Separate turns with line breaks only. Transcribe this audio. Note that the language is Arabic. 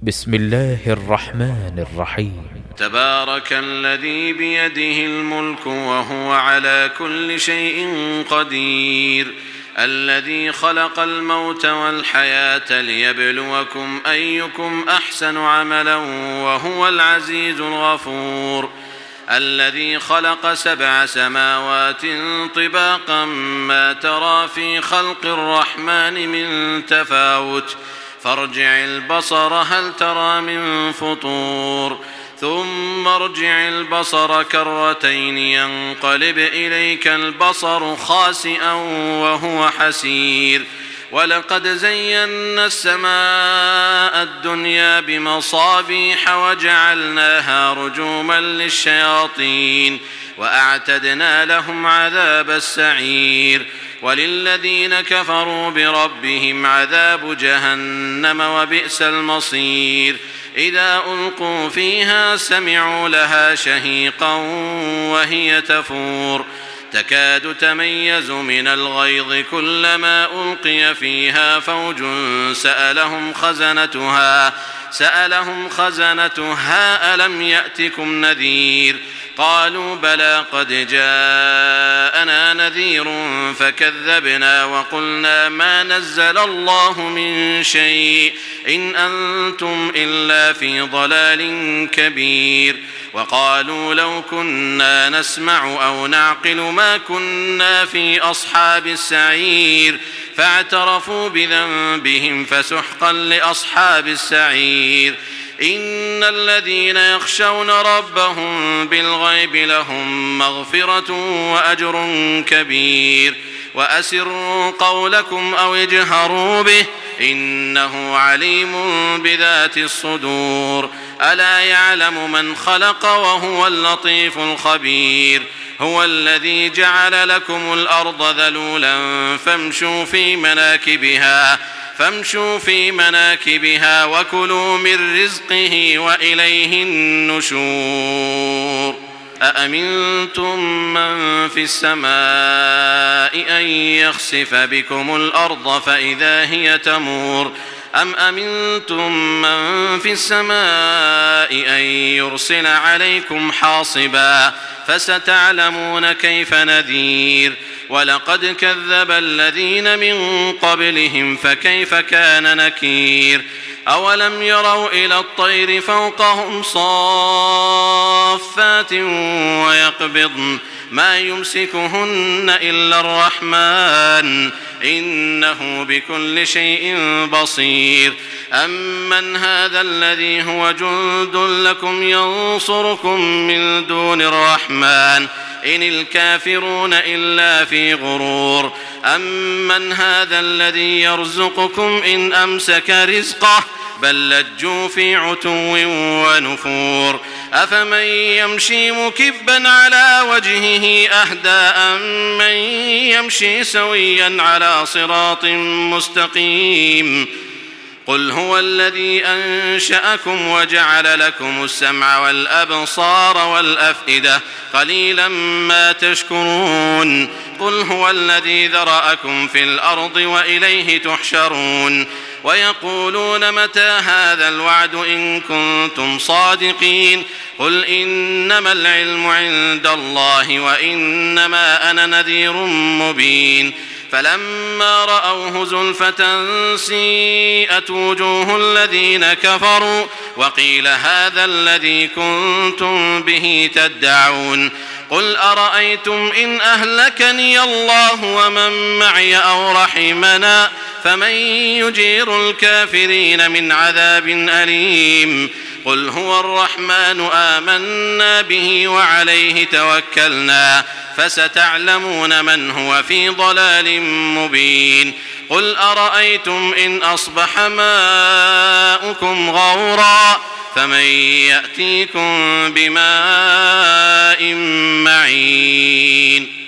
بسم الله الرحمن الرحيم.
تبارك الذي بيده الملك وهو على كل شيء قدير، الذي خلق الموت والحياة ليبلوكم أيكم أحسن عملا وهو العزيز الغفور، الذي خلق 7 سماوات طباقا ما ترى في خلق الرحمن من تفاوت، فارجع البصر هل ترى من فطور، ثم ارجع البصر كرتين ينقلب إليك البصر خاسئا وهو حسير، ولقد زينا السماء الدنيا بمصابيح وجعلناها رجوما للشياطين وأعتدنا لهم عذاب السعير، وللذين كفروا بربهم عذاب جهنم وبئس المصير، إذا ألقوا فيها سمعوا لها شهيقا وهي تفور، تكاد تميز من الغيظ كلما ألقي فيها فوج سألهم خزنتها ألم يأتكم نذير، قالوا بلى قد جاءنا نذير فكذبنا وقلنا ما نزل الله من شيء إن أنتم إلا في ضلال كبير، وقالوا لو كنا نسمع أو نعقل ما كنا في أصحاب السعير، فاعترفوا بذنبهم فسحقا لأصحاب السعير، إن الذين يخشون ربهم بالغيب لهم مغفرة وأجر كبير، وأسروا قولكم أو اجهروا به إنه عليم بذات الصدور، ألا يعلم من خلق وهو اللطيف الخبير، هو الذي جعل لكم الأرض ذلولا فامشوا في مناكبها وكلوا من رزقه وإليه النشور، أأمنتم من في السماء أن يخسف بكم الأرض فإذا هي تمور، أم أمنتم من في السماء أن يرسل عليكم حاصبا فستعلمون كيف نذير، ولقد كذب الذين من قبلهم فكيف كان نكير، أولم يروا إلى الطير فوقهم صافات ويقبضن ما يمسكهن إلا الرحمن إنه بكل شيء بصير، أمن هذا الذي هو جند لكم ينصركم من دون الرحمن إن الكافرون إلا في غرور، أمن هذا الذي يرزقكم إن أمسك رزقه بل لجوا في عتو ونفور، أفمن يمشي مكبا على وجهه أهدى أمن يمشي سويا على صراط مستقيم، قل هو الذي أنشأكم وجعل لكم السمع والأبصار والأفئدة قليلا ما تشكرون، قل هو الذي ذرأكم في الأرض وإليه تحشرون، ويقولون متى هذا الوعد إن كنتم صادقين، قل إنما العلم عند الله وإنما أنا نذير مبين، فلما رأوه زلفة سيئت وجوه الذين كفروا وقيل هذا الذي كنتم به تدعون، قل أرأيتم إن أهلكني الله ومن معي أو رحمنا فمن يجير الكافرين من عذاب أليم، قل هو الرحمن آمنا به وعليه توكلنا فستعلمون من هو في ضلال مبين، قل أرأيتم إن أصبح ماؤكم غورا فمن يأتيكم بماء معين.